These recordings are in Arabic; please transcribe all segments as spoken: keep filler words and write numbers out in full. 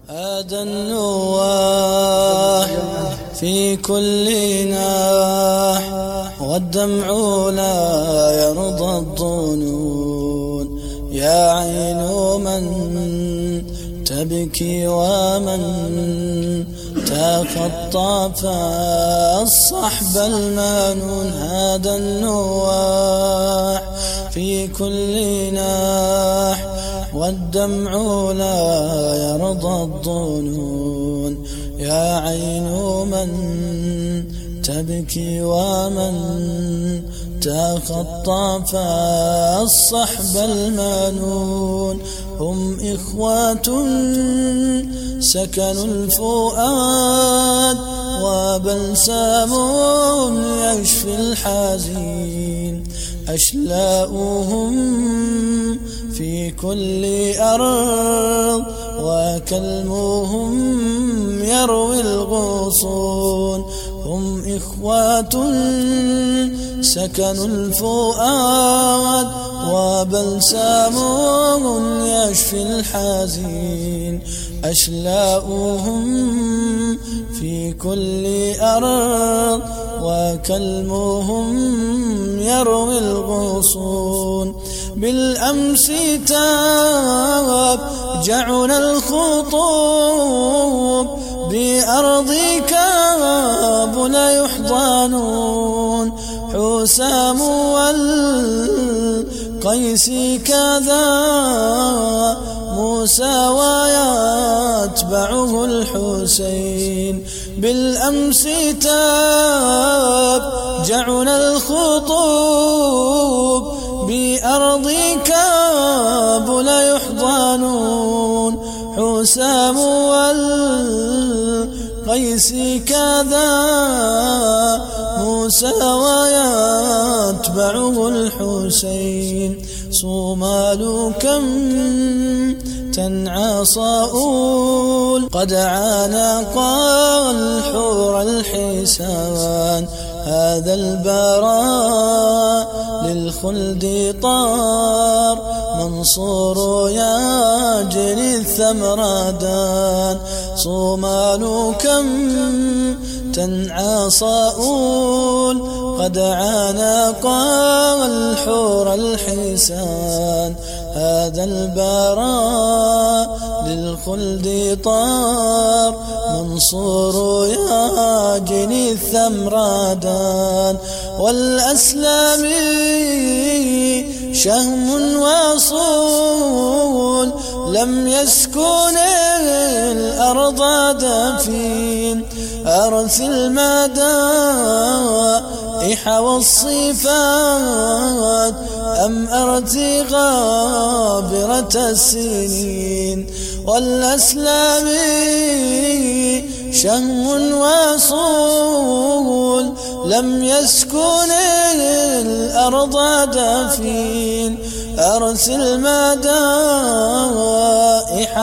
هذا النواح في كل ناح والدمع لا يرضى الظنون. يا عين من تبكي ومن تخطف الصحب المنون. هذا النواح في كل ناح والدمع لا يرضى الظنون. يا عين من تبكي ومن تخطف الصحب المنون. هم إخوة سكنوا الفؤاد وبلسام يشفي الحزين. أشلاؤهم في كل أرض وكلمهم يروي الغصون. هم إخوة سكنوا الفؤاد وبلسام يشفي الحزين. أشلاؤهم في كل أرض وكلمهم يروي الغصون. بالأمس تابجعنا الخطوب بأرض كابل يحضنون. حسام والقيس كذا موسى ويتبعه الحسين. بالأمس تابجعنا الخطوب بأرض كابل يحضنون. حسام والقيس كذا موسى ويتبعه الحسين. صومال كم تنعى صاؤول قد عانق الحور الحسان. هذا البراء للخلد طار منصور يجري الثمردان. صومال كم تنعى صاؤول قد عانق الحور الحسان. هذا البراء للخلد طار منصور يجني الثمردان. والأسلام شهم وصول لم يسكن الأرض دفين. أرث المدائح والصفات أم أرث غابرة السنين. والأسلام شهم وصول لم يسكن الأرض دفين. أرث المدائح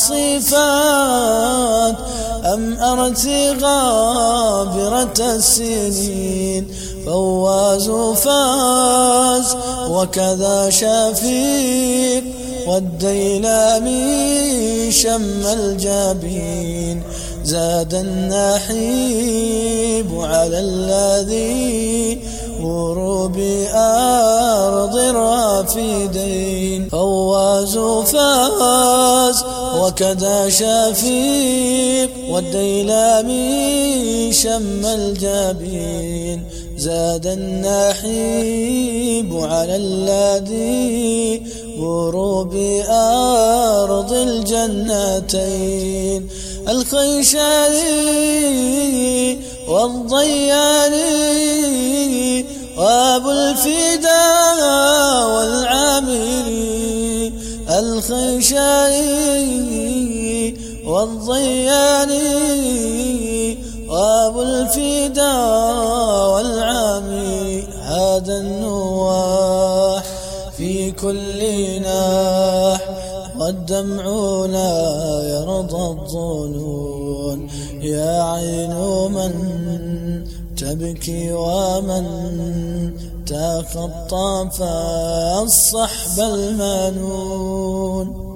والصفات أم أرث غابرة السنين. فواز فاز وكذا شفيق والديلمي شم الجبين. زاد النحيب على الذي وروا بأرض الرافدين. فواز فاز وكذا شفيق والديلمي شم الجبين. زاد النحيب على الذي وروا بأرض الجنتين. الخيشاني والضياني وابو الفداء والعامري. الخيشاني والضياني وابو الفداء والعامري. هذا النواح في كل ناح والدمع لا يرضى الظنون. يا عين من تبكي ومن تخطف الصحب المنون.